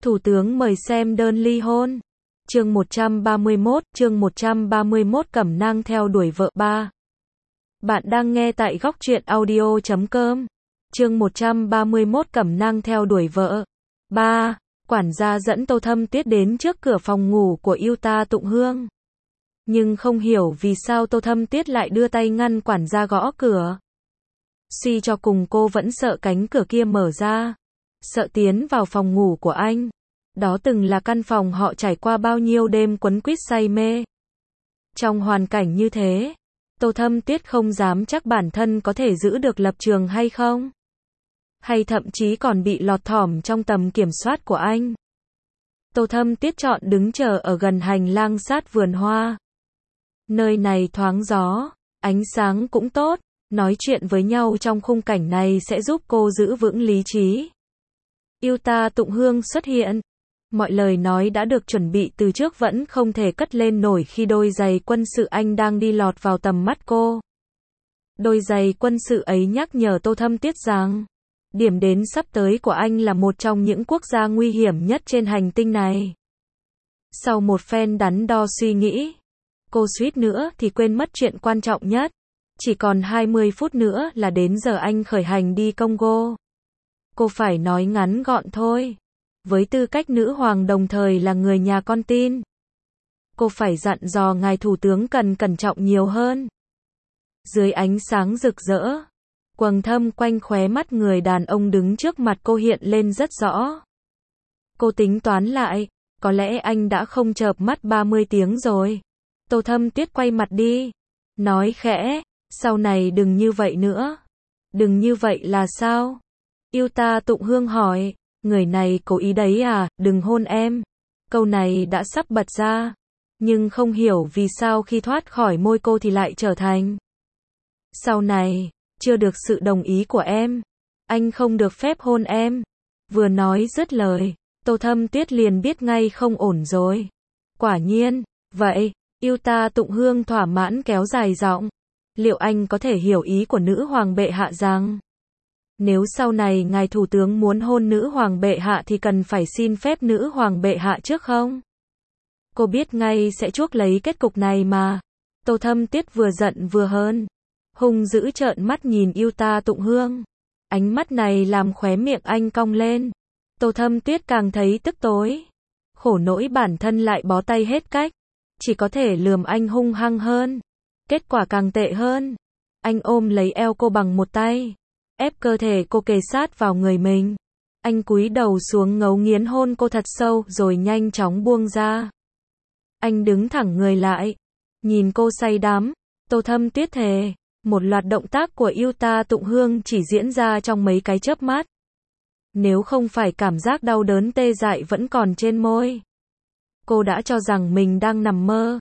Thủ tướng mời xem đơn ly hôn. Chương 131, Cẩm nang theo đuổi vợ 3. Bạn đang nghe tại góc truyện audio.com. Chương 131, Cẩm nang theo đuổi vợ 3. Quản gia dẫn Tô Thâm Tuyết đến trước cửa phòng ngủ của Yuta Tụng Hương. Nhưng không hiểu vì sao Tô Thâm Tuyết lại đưa tay ngăn quản gia gõ cửa. Suy cho cùng cô vẫn sợ cánh cửa kia mở ra, sợ tiến vào phòng ngủ của anh. Đó từng là căn phòng họ trải qua bao nhiêu đêm quấn quýt say mê. Trong hoàn cảnh như thế, Tô Thâm Tuyết không dám chắc bản thân có thể giữ được lập trường hay không, hay thậm chí còn bị lọt thỏm trong tầm kiểm soát của anh. Tô Thâm Tuyết chọn đứng chờ ở gần hành lang sát vườn hoa. Nơi này thoáng gió, ánh sáng cũng tốt, nói chuyện với nhau trong khung cảnh này sẽ giúp cô giữ vững lý trí. Yuta Tụng Hương xuất hiện. Mọi lời nói đã được chuẩn bị từ trước vẫn không thể cất lên nổi khi đôi giày quân sự anh đang đi lọt vào tầm mắt cô. Đôi giày quân sự ấy nhắc nhở Tô Thâm Tuyết rằng, điểm đến sắp tới của anh là một trong những quốc gia nguy hiểm nhất trên hành tinh này. Sau một phen đắn đo suy nghĩ, cô suýt nữa thì quên mất chuyện quan trọng nhất. Chỉ còn 20 phút nữa là đến giờ anh khởi hành đi Congo. Cô phải nói ngắn gọn thôi. Với tư cách nữ hoàng đồng thời là người nhà con tin, cô phải dặn dò ngài thủ tướng cần cẩn trọng nhiều hơn. Dưới ánh sáng rực rỡ, quầng thâm quanh khóe mắt người đàn ông đứng trước mặt cô hiện lên rất rõ. Cô tính toán lại, có lẽ anh đã không chợp mắt 30 tiếng rồi. Tô Thâm Tuyết quay mặt đi, nói khẽ, sau này đừng như vậy nữa. Đừng như vậy là sao? Yuta Tụng Hương hỏi. Người này cố ý đấy à, đừng hôn em. Câu này đã sắp bật ra, nhưng không hiểu vì sao khi thoát khỏi môi cô thì lại trở thành. Sau này, chưa được sự đồng ý của em, anh không được phép hôn em. Vừa nói dứt lời, Tô Thâm Tuyết liền biết ngay không ổn rồi. Quả nhiên, vậy, Yuta Tụng Hương thỏa mãn kéo dài giọng. Liệu anh có thể hiểu ý của nữ hoàng bệ hạ rằng, nếu sau này ngài thủ tướng muốn hôn nữ hoàng bệ hạ thì cần phải xin phép nữ hoàng bệ hạ trước không? Cô biết ngay sẽ chuốc lấy kết cục này mà. Tô Thâm Tuyết vừa giận vừa hờn, hung dữ trợn mắt nhìn Yuta Tụng Hương. Ánh mắt này làm khóe miệng anh cong lên. Tô Thâm Tuyết càng thấy tức tối. Khổ nỗi bản thân lại bó tay hết cách, chỉ có thể lườm anh hung hăng hơn. Kết quả càng tệ hơn. Anh ôm lấy eo cô bằng một tay, ép cơ thể cô kề sát vào người mình. Anh cúi đầu xuống ngấu nghiến hôn cô thật sâu rồi nhanh chóng buông ra. Anh đứng thẳng người lại, nhìn cô say đắm. Tô Thâm Tuyết thề, một loạt động tác của Yuta Tụng Hương chỉ diễn ra trong mấy cái chớp mắt. Nếu không phải cảm giác đau đớn tê dại vẫn còn trên môi, cô đã cho rằng mình đang nằm mơ.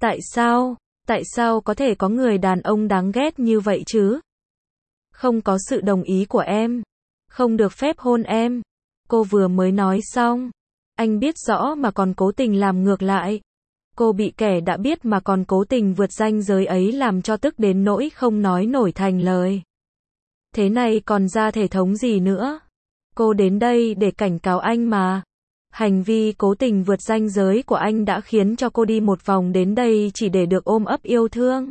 Tại sao có thể có người đàn ông đáng ghét như vậy chứ? Không có sự đồng ý của em, không được phép hôn em. Cô vừa mới nói xong, anh biết rõ mà còn cố tình làm ngược lại. Cô bị kẻ đã biết mà còn cố tình vượt ranh giới ấy làm cho tức đến nỗi không nói nổi thành lời. Thế này còn ra thể thống gì nữa? Cô đến đây để cảnh cáo anh mà. Hành vi cố tình vượt ranh giới của anh đã khiến cho cô đi một vòng đến đây chỉ để được ôm ấp yêu thương.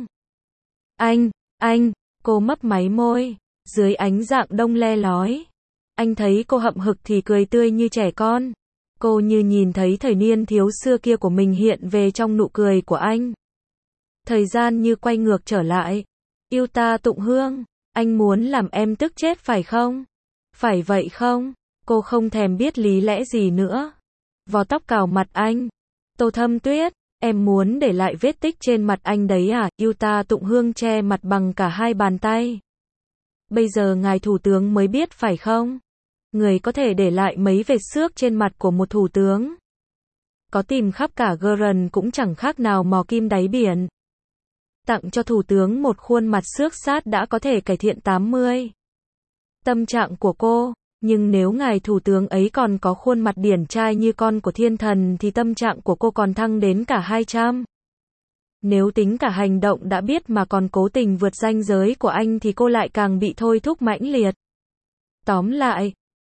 Anh, cô mấp máy môi, dưới ánh dạng đông le lói. Anh thấy cô hậm hực thì cười tươi như trẻ con. Cô như nhìn thấy thời niên thiếu xưa kia của mình hiện về trong nụ cười của anh. Thời gian như quay ngược trở lại. Yuta Tụng Hương, anh muốn làm em tức chết phải không? Phải vậy không? Cô không thèm biết lý lẽ gì nữa. Vò tóc cào mặt anh. Tô Thâm Tuyết, em muốn để lại vết tích trên mặt anh đấy à? Yuta Tụng Hương che mặt bằng cả hai bàn tay. Bây giờ ngài thủ tướng mới biết phải không? Người có thể để lại mấy vệt xước trên mặt của một thủ tướng, có tìm khắp cả Gurren cũng chẳng khác nào mò kim đáy biển. Tặng cho thủ tướng một khuôn mặt xước sát đã có thể cải thiện 80 tâm trạng của cô. Nhưng nếu ngài thủ tướng ấy còn có khuôn mặt điển trai như con của thiên thần thì tâm trạng của cô còn thăng đến cả 200. Nếu tính cả hành động đã biết mà còn cố tình vượt ranh giới của anh thì cô lại càng bị thôi thúc mãnh liệt. Tóm lại,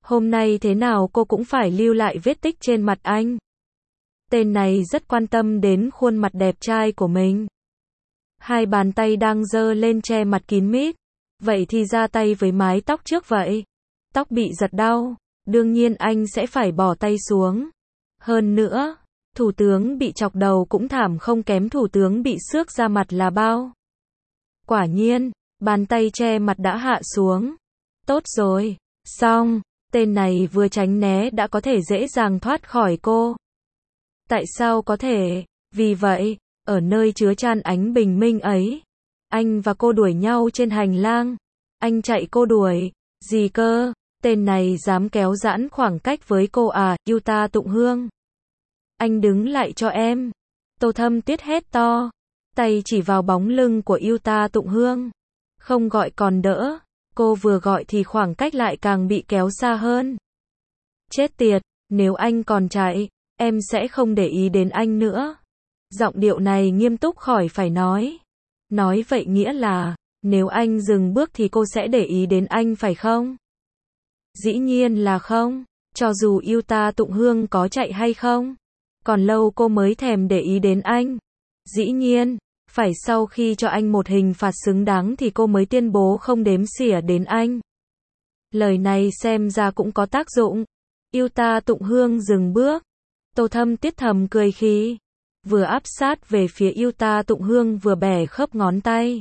Hôm nay thế nào cô cũng phải lưu lại vết tích trên mặt anh. Tên này rất quan tâm đến khuôn mặt đẹp trai của mình. Hai bàn tay đang giơ lên che mặt kín mít. Vậy thì ra tay với mái tóc trước vậy. Tóc bị giật đau, đương nhiên anh sẽ phải bỏ tay xuống. Hơn nữa, thủ tướng bị chọc đầu cũng thảm không kém thủ tướng bị xước ra mặt là bao. Quả nhiên, bàn tay che mặt đã hạ xuống. Tốt rồi, xong, tên này vừa tránh né đã có thể dễ dàng thoát khỏi cô. Tại sao có thể? Vì vậy, ở nơi chứa chan ánh bình minh ấy, anh và cô đuổi nhau trên hành lang. Anh chạy cô đuổi. Gì cơ? Tên này dám kéo giãn khoảng cách với cô à, Yuta Tụng Hương. Anh đứng lại cho em. Tô Thâm Tuyết hét to. Tay chỉ vào bóng lưng của Yuta Tụng Hương. Không gọi còn đỡ. Cô vừa gọi thì khoảng cách lại càng bị kéo xa hơn. Chết tiệt, nếu anh còn chạy, em sẽ không để ý đến anh nữa. Giọng điệu này nghiêm túc khỏi phải nói. Nói vậy nghĩa là, nếu anh dừng bước thì cô sẽ để ý đến anh phải không? Dĩ nhiên là không. Cho dù Yuta Tụng Hương có chạy hay không, còn lâu cô mới thèm để ý đến anh. Dĩ nhiên, phải sau khi cho anh một hình phạt xứng đáng thì cô mới tuyên bố không đếm xỉa đến anh. Lời này xem ra cũng có tác dụng. Yuta Tụng Hương dừng bước. Tô Thâm Tuyết thầm cười khí. Vừa áp sát về phía Yuta Tụng Hương vừa bẻ khớp ngón tay.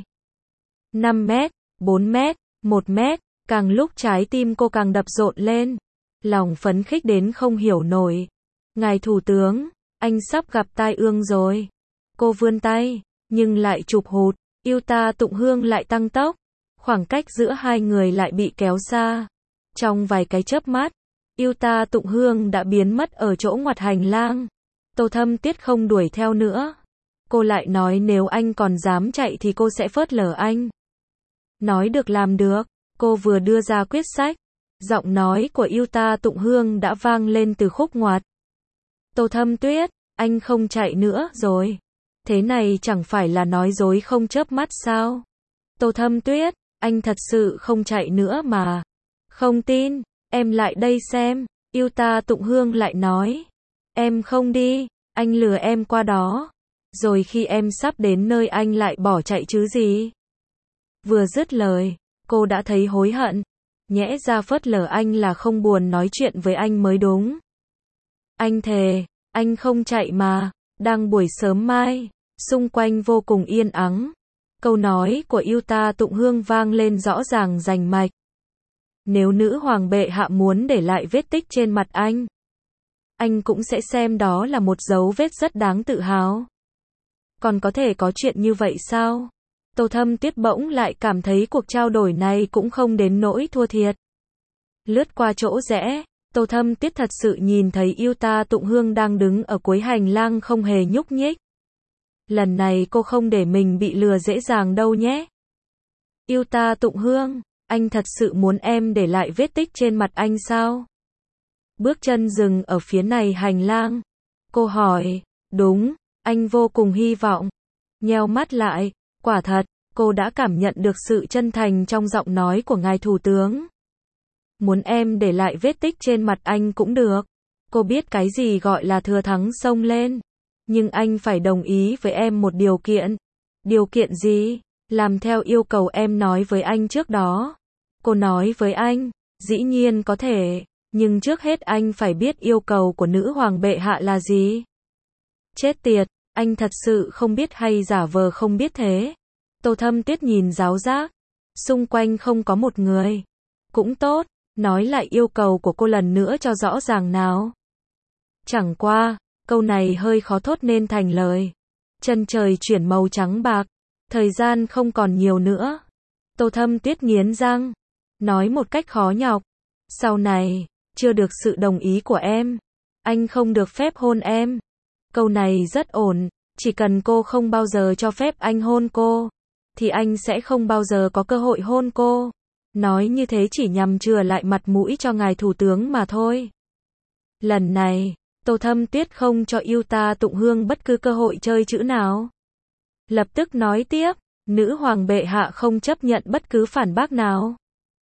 5 mét, 4 mét, 1 mét, càng lúc trái tim cô càng đập rộn lên. Lòng phấn khích đến không hiểu nổi. Ngài Thủ tướng, anh sắp gặp tai ương rồi. Cô vươn tay, nhưng lại chụp hụt. Yuta Tụng Hương lại tăng tốc. Khoảng cách giữa hai người lại bị kéo xa. Trong vài cái chớp mắt, Yuta Tụng Hương đã biến mất ở chỗ ngoặt hành lang. Tô Thâm Tuyết không đuổi theo nữa. Cô lại nói nếu anh còn dám chạy thì cô sẽ phớt lờ anh. Nói được làm được. Cô vừa đưa ra quyết sách. Giọng nói của Yuta Tụng Hương đã vang lên từ khúc ngoặt. Tô Thâm Tuyết, anh không chạy nữa rồi. Thế này chẳng phải là nói dối không chớp mắt sao? Tô Thâm Tuyết, anh thật sự không chạy nữa mà. Không tin, em lại đây xem. Yuta Tụng Hương lại nói. Em không đi, anh lừa em qua đó. Rồi khi em sắp đến nơi anh lại bỏ chạy chứ gì? Vừa dứt lời, cô đã thấy hối hận. Nhẽ ra phớt lờ anh là không buồn nói chuyện với anh mới đúng. Anh thề, anh không chạy mà. Đang buổi sớm mai, xung quanh vô cùng yên ắng. Câu nói của Yuta Tụng Hương vang lên rõ ràng rành mạch. Nếu nữ hoàng bệ hạ muốn để lại vết tích trên mặt anh cũng sẽ xem đó là một dấu vết rất đáng tự hào. Còn có thể có chuyện như vậy sao? Tô Thâm Tuyết bỗng lại cảm thấy cuộc trao đổi này cũng không đến nỗi thua thiệt. Lướt qua chỗ rẽ, Tô Thâm Tuyết thật sự nhìn thấy Yuta Tụng Hương đang đứng ở cuối hành lang không hề nhúc nhích. Lần này cô không để mình bị lừa dễ dàng đâu nhé. Yuta Tụng Hương, anh thật sự muốn em để lại vết tích trên mặt anh sao? Bước chân dừng ở phía này hành lang. Cô hỏi, đúng, anh vô cùng hy vọng. Nheo mắt lại, quả thật, cô đã cảm nhận được sự chân thành trong giọng nói của ngài thủ tướng. Muốn em để lại vết tích trên mặt anh cũng được. Cô biết cái gì gọi là thừa thắng xông lên. Nhưng anh phải đồng ý với em một điều kiện. Điều kiện gì? Làm theo yêu cầu em nói với anh trước đó. Cô nói với anh, dĩ nhiên có thể, nhưng trước hết anh phải biết yêu cầu của nữ hoàng bệ hạ là gì. Chết tiệt, anh thật sự không biết hay giả vờ không biết thế. Tô Thâm Tuyết nhìn giáo giác. Xung quanh không có một người. Cũng tốt, nói lại yêu cầu của cô lần nữa cho rõ ràng nào. Chẳng qua, câu này hơi khó thốt nên thành lời. Chân trời chuyển màu trắng bạc. Thời gian không còn nhiều nữa. Tô Thâm Tuyết nghiến răng. Nói một cách khó nhọc. Sau này, chưa được sự đồng ý của em, anh không được phép hôn em. Câu này rất ổn. Chỉ cần cô không bao giờ cho phép anh hôn cô, thì anh sẽ không bao giờ có cơ hội hôn cô. Nói như thế chỉ nhằm chừa lại mặt mũi cho ngài thủ tướng mà thôi. Lần này, Tô Thâm Tuyết không cho Yuta Tụng Hương bất cứ cơ hội chơi chữ nào. Lập tức nói tiếp, nữ hoàng bệ hạ không chấp nhận bất cứ phản bác nào.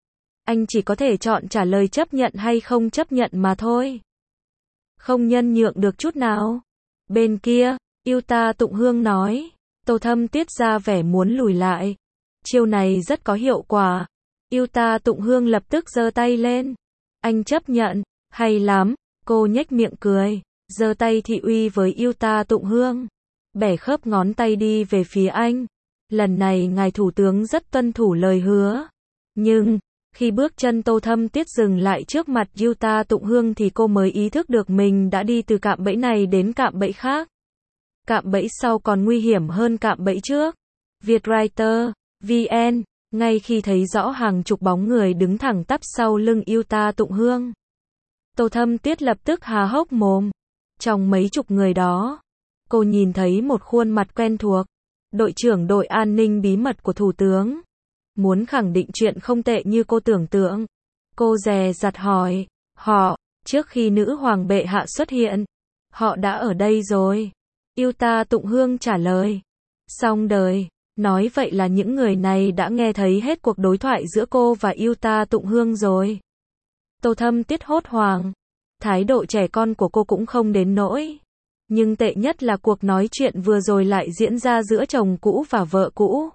Anh chỉ có thể chọn trả lời chấp nhận hay không chấp nhận mà thôi. Không nhân nhượng được chút nào. Bên kia, Yuta Tụng Hương nói. Tô Thâm Tuyết ra vẻ muốn lùi lại. Chiêu này rất có hiệu quả. Yuta Tụng Hương lập tức giơ tay lên. Anh chấp nhận, hay lắm, cô nhếch miệng cười, giơ tay thị uy với Yuta Tụng Hương. Bẻ khớp ngón tay đi về phía anh. Lần này ngài thủ tướng rất tuân thủ lời hứa. Nhưng, khi bước chân Tô Thâm Tuyết dừng lại trước mặt Yuta Tụng Hương thì cô mới ý thức được mình đã đi từ cạm bẫy này đến cạm bẫy khác. Cạm bẫy sau còn nguy hiểm hơn cạm bẫy trước. Vietwriter, VN, ngay khi thấy rõ hàng chục bóng người đứng thẳng tắp sau lưng Yuta Tụng Hương. Tô Thâm Tuyết lập tức há hốc mồm. Trong mấy chục người đó, cô nhìn thấy một khuôn mặt quen thuộc. Đội trưởng đội an ninh bí mật của Thủ tướng. Muốn khẳng định chuyện không tệ như cô tưởng tượng. Cô dè dặt hỏi, họ, trước khi nữ hoàng bệ hạ xuất hiện, họ đã ở đây rồi. Yuta Tụng Hương trả lời. Xong đời. Nói vậy là những người này đã nghe thấy hết cuộc đối thoại giữa cô và Yuta Tụng Hương rồi. Tô Thâm Tuyết hốt hoảng. Thái độ trẻ con của cô cũng không đến nỗi. Nhưng tệ nhất là cuộc nói chuyện vừa rồi lại diễn ra giữa chồng cũ và vợ cũ.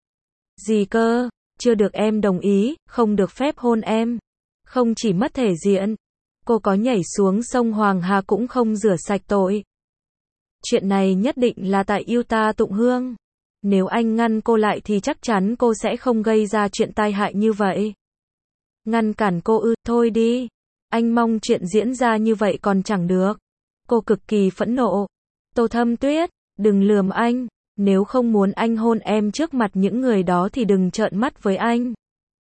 Gì cơ? Chưa được em đồng ý, không được phép hôn em. Không chỉ mất thể diện. Cô có nhảy xuống sông Hoàng Hà cũng không rửa sạch tội. Chuyện này nhất định là tại Yuta Tụng Hương. Nếu anh ngăn cô lại thì chắc chắn cô sẽ không gây ra chuyện tai hại như vậy. Ngăn cản cô ư, thôi đi. Anh mong chuyện diễn ra như vậy còn chẳng được. Cô cực kỳ phẫn nộ. Tô Thâm Tuyết, đừng lườm anh. Nếu không muốn anh hôn em trước mặt những người đó thì đừng trợn mắt với anh.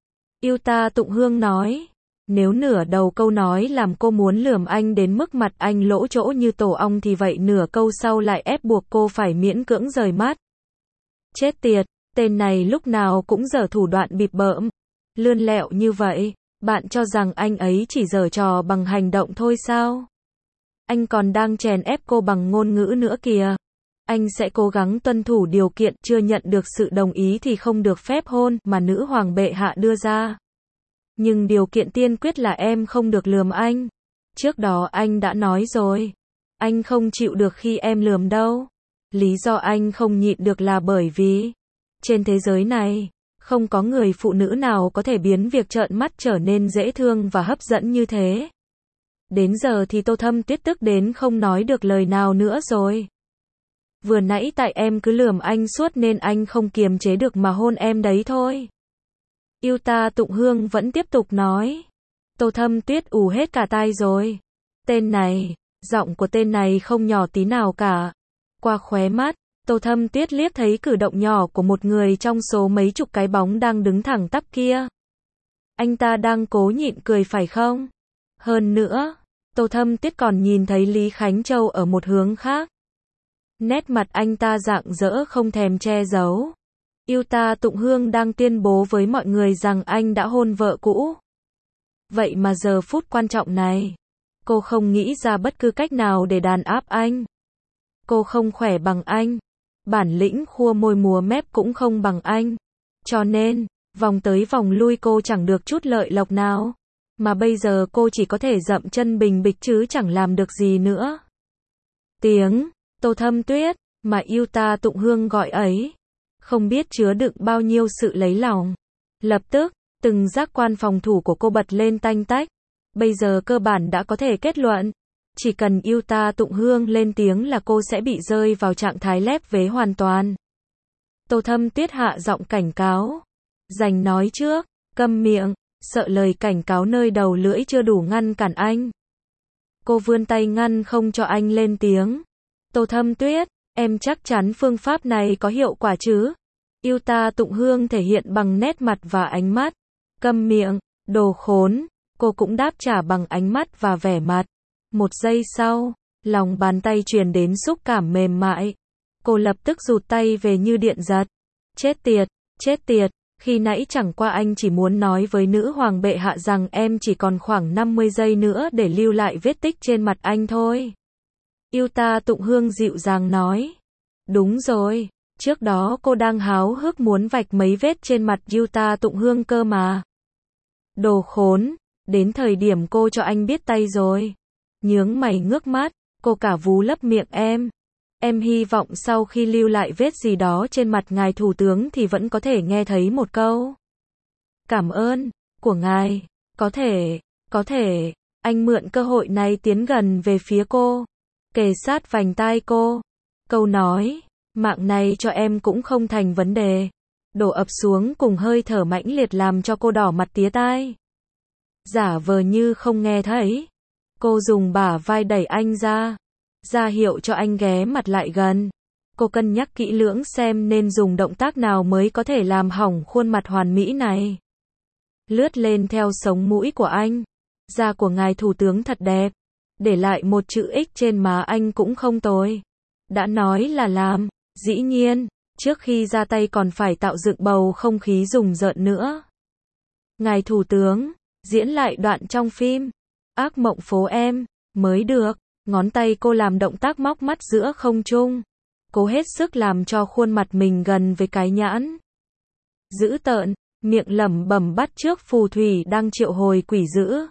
Yuta Tụng Hương nói. Nếu nửa đầu câu nói làm cô muốn lườm anh đến mức mặt anh lỗ chỗ như tổ ong thì vậy nửa câu sau lại ép buộc cô phải miễn cưỡng rời mắt. Chết tiệt, tên này lúc nào cũng giở thủ đoạn bịp bợm. Lươn lẹo như vậy, bạn cho rằng anh ấy chỉ giở trò bằng hành động thôi sao? Anh còn đang chèn ép cô bằng ngôn ngữ nữa kìa. Anh sẽ cố gắng tuân thủ điều kiện chưa nhận được sự đồng ý thì không được phép hôn mà nữ hoàng bệ hạ đưa ra. Nhưng điều kiện tiên quyết là em không được lườm anh. Trước đó anh đã nói rồi. Anh không chịu được khi em lườm đâu. Lý do anh không nhịn được là bởi vì trên thế giới này, không có người phụ nữ nào có thể biến việc trợn mắt trở nên dễ thương và hấp dẫn như thế. Đến giờ thì Tô Thâm Tuyết tức đến không nói được lời nào nữa rồi. Vừa nãy tại em cứ lườm anh suốt nên anh không kiềm chế được mà hôn em đấy thôi. Yuta Tụng Hương vẫn tiếp tục nói. Tô Thâm Tuyết ù hết cả tai rồi. Tên này, giọng của tên này không nhỏ tí nào cả. Qua khóe mắt, Tô Thâm Tuyết liếc thấy cử động nhỏ của một người trong số mấy chục cái bóng đang đứng thẳng tắp kia. Anh ta đang cố nhịn cười phải không? Hơn nữa, Tô Thâm Tuyết còn nhìn thấy Lý Khánh Châu ở một hướng khác. Nét mặt anh ta rạng rỡ không thèm che giấu. Yuta Tụng Hương đang tuyên bố với mọi người rằng anh đã hôn vợ cũ. Vậy mà giờ phút quan trọng này, cô không nghĩ ra bất cứ cách nào để đàn áp anh. Cô không khỏe bằng anh. Bản lĩnh khua môi múa mép cũng không bằng anh. Cho nên, vòng tới vòng lui cô chẳng được chút lợi lộc nào. Mà bây giờ cô chỉ có thể dậm chân bình bịch chứ chẳng làm được gì nữa. Tiếng Tô Thâm Tuyết mà Yuta Tụng Hương gọi ấy, không biết chứa đựng bao nhiêu sự lấy lòng. Lập tức, từng giác quan phòng thủ của cô bật lên tanh tách. Bây giờ cơ bản đã có thể kết luận. Chỉ cần Yuta Tụng Hương lên tiếng là cô sẽ bị rơi vào trạng thái lép vế hoàn toàn. Tô Thâm Tuyết hạ giọng cảnh cáo. Giành nói trước, câm miệng, sợ lời cảnh cáo nơi đầu lưỡi chưa đủ ngăn cản anh. Cô vươn tay ngăn không cho anh lên tiếng. Tô Thâm Tuyết, em chắc chắn phương pháp này có hiệu quả chứ? Yuta Tụng Hương thể hiện bằng nét mặt và ánh mắt. Câm miệng, đồ khốn. Cô cũng đáp trả bằng ánh mắt và vẻ mặt. Một giây sau, lòng bàn tay truyền đến xúc cảm mềm mại. Cô lập tức rụt tay về như điện giật. Chết tiệt, khi nãy chẳng qua anh chỉ muốn nói với nữ hoàng bệ hạ rằng em chỉ còn khoảng 50 giây nữa để lưu lại vết tích trên mặt anh thôi. Yuta Tụng Hương dịu dàng nói. Đúng rồi, trước đó cô đang háo hức muốn vạch mấy vết trên mặt Yuta Tụng Hương cơ mà. Đồ khốn, đến thời điểm cô cho anh biết tay rồi. Nhướng mày ngước mắt, cô cả vú lấp miệng em. Em hy vọng sau khi lưu lại vết gì đó trên mặt ngài thủ tướng thì vẫn có thể nghe thấy một câu cảm ơn của ngài. Có thể, anh mượn cơ hội này tiến gần về phía cô, kề sát vành tai cô. Câu nói, mạng này cho em cũng không thành vấn đề, đổ ập xuống cùng hơi thở mãnh liệt làm cho cô đỏ mặt tía tai. Giả vờ như không nghe thấy, cô dùng bả vai đẩy anh ra hiệu cho anh ghé mặt lại gần. Cô cân nhắc kỹ lưỡng xem nên dùng động tác nào mới có thể làm hỏng khuôn mặt hoàn mỹ này. Lướt lên theo sống mũi của anh. Da của ngài thủ tướng thật đẹp, để lại một chữ X trên má anh cũng không tồi. Đã nói là làm, dĩ nhiên, trước khi ra tay còn phải tạo dựng bầu không khí rùng rợn nữa. Ngài thủ tướng, diễn lại đoạn trong phim Ác mộng phố em, mới được. Ngón tay cô làm động tác móc mắt giữa không trung, cố hết sức làm cho khuôn mặt mình gần với cái nhãn dữ tợn, miệng lẩm bẩm bắt chước phù thủy đang triệu hồi quỷ dữ.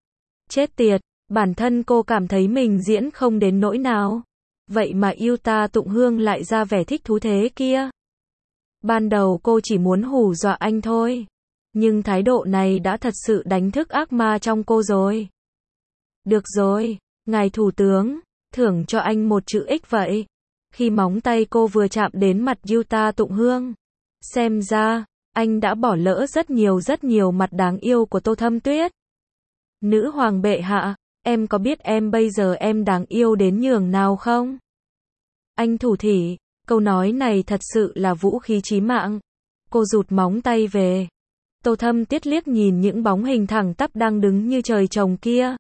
Chết tiệt, bản thân cô cảm thấy mình diễn không đến nỗi nào, vậy mà Yuta Tụng Hương lại ra vẻ thích thú thế kia. Ban đầu cô chỉ muốn hù dọa anh thôi, nhưng thái độ này đã thật sự đánh thức ác ma trong cô rồi. Được rồi, ngài thủ tướng, thưởng cho anh một chữ X vậy. Khi móng tay cô vừa chạm đến mặt Yuta Tụng Hương, xem ra, anh đã bỏ lỡ rất nhiều mặt đáng yêu của Tô Thâm Tuyết. Nữ hoàng bệ hạ, em có biết em bây giờ em đáng yêu đến nhường nào không? Anh thủ thỉ, câu nói này thật sự là vũ khí chí mạng. Cô rụt móng tay về. Tô Thâm Tuyết liếc nhìn những bóng hình thẳng tắp đang đứng như trời trồng kia.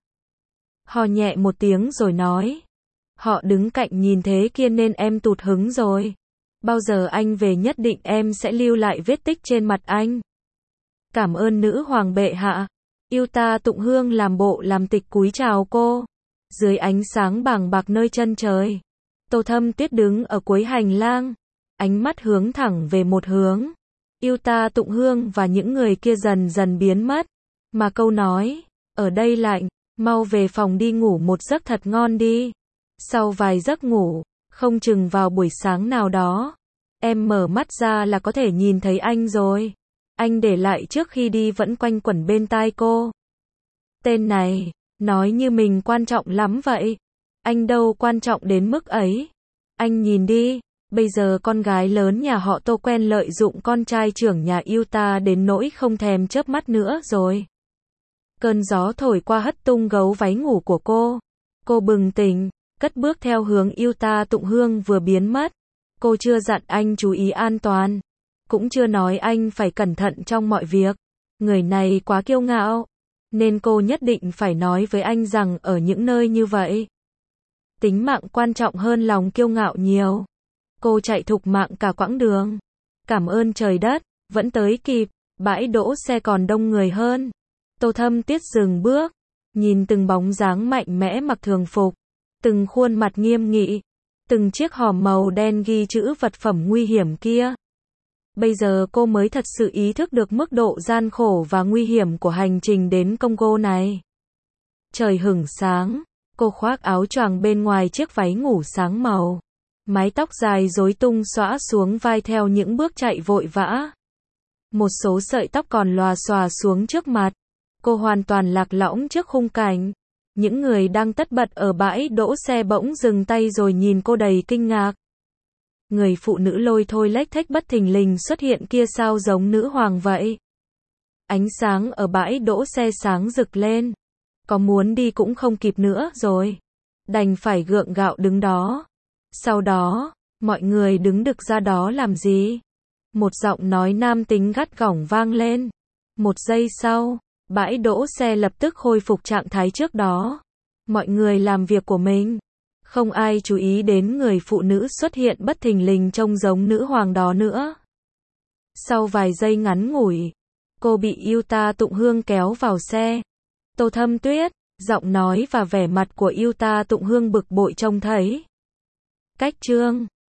Hò nhẹ một tiếng rồi nói. Họ đứng cạnh nhìn thế kia nên em tụt hứng rồi. Bao giờ anh về nhất định em sẽ lưu lại vết tích trên mặt anh. Cảm ơn nữ hoàng bệ hạ. Yuta Tụng Hương làm bộ làm tịch cúi chào cô. Dưới ánh sáng bàng bạc nơi chân trời, Tô Thâm Tuyết đứng ở cuối hành lang, ánh mắt hướng thẳng về một hướng. Yuta Tụng Hương và những người kia dần dần biến mất, mà câu nói, ở đây lạnh, mau về phòng đi ngủ một giấc thật ngon đi. Sau vài giấc ngủ, không chừng vào buổi sáng nào đó, em mở mắt ra là có thể nhìn thấy anh rồi. Anh để lại trước khi đi vẫn quanh quẩn bên tai cô. Tên này, nói như mình quan trọng lắm vậy. Anh đâu quan trọng đến mức ấy. Anh nhìn đi, bây giờ con gái lớn nhà họ Tô quen lợi dụng con trai trưởng nhà Yuta đến nỗi không thèm chớp mắt nữa rồi. Cơn gió thổi qua hất tung gấu váy ngủ của cô. Cô bừng tỉnh, cất bước theo hướng Yuta Tụng Hương vừa biến mất. Cô chưa dặn anh chú ý an toàn, cũng chưa nói anh phải cẩn thận trong mọi việc. Người này quá kiêu ngạo, nên cô nhất định phải nói với anh rằng ở những nơi như vậy, tính mạng quan trọng hơn lòng kiêu ngạo nhiều. Cô chạy thục mạng cả quãng đường. Cảm ơn trời đất, vẫn tới kịp, bãi đỗ xe còn đông người hơn. Tô Thâm Tuyết dừng bước, nhìn từng bóng dáng mạnh mẽ mặc thường phục, từng khuôn mặt nghiêm nghị, từng chiếc hòm màu đen ghi chữ vật phẩm nguy hiểm kia. Bây giờ cô mới thật sự ý thức được mức độ gian khổ và nguy hiểm của hành trình đến Congo này. Trời hửng sáng, cô khoác áo choàng bên ngoài chiếc váy ngủ sáng màu. Mái tóc dài rối tung xõa xuống vai theo những bước chạy vội vã. Một số sợi tóc còn lòa xòa xuống trước mặt. Cô hoàn toàn lạc lõng trước khung cảnh. Những người đang tất bật ở bãi đỗ xe bỗng dừng tay rồi nhìn cô đầy kinh ngạc. Người phụ nữ lôi thôi lếch thếch bất thình lình xuất hiện kia sao giống nữ hoàng vậy? Ánh sáng ở bãi đỗ xe sáng rực lên. Có muốn đi cũng không kịp nữa rồi. Đành phải gượng gạo đứng đó. Sau đó, mọi người đứng đực ra đó làm gì? Một giọng nói nam tính gắt gỏng vang lên. Một giây sau, bãi đỗ xe lập tức khôi phục trạng thái trước đó. Mọi người làm việc của mình. Không ai chú ý đến người phụ nữ xuất hiện bất thình lình trông giống nữ hoàng đó nữa. Sau vài giây ngắn ngủi, cô bị Yuta Tụng Hương kéo vào xe. Tô Thâm Tuyết, giọng nói và vẻ mặt của Yuta Tụng Hương bực bội trông thấy. Cách chương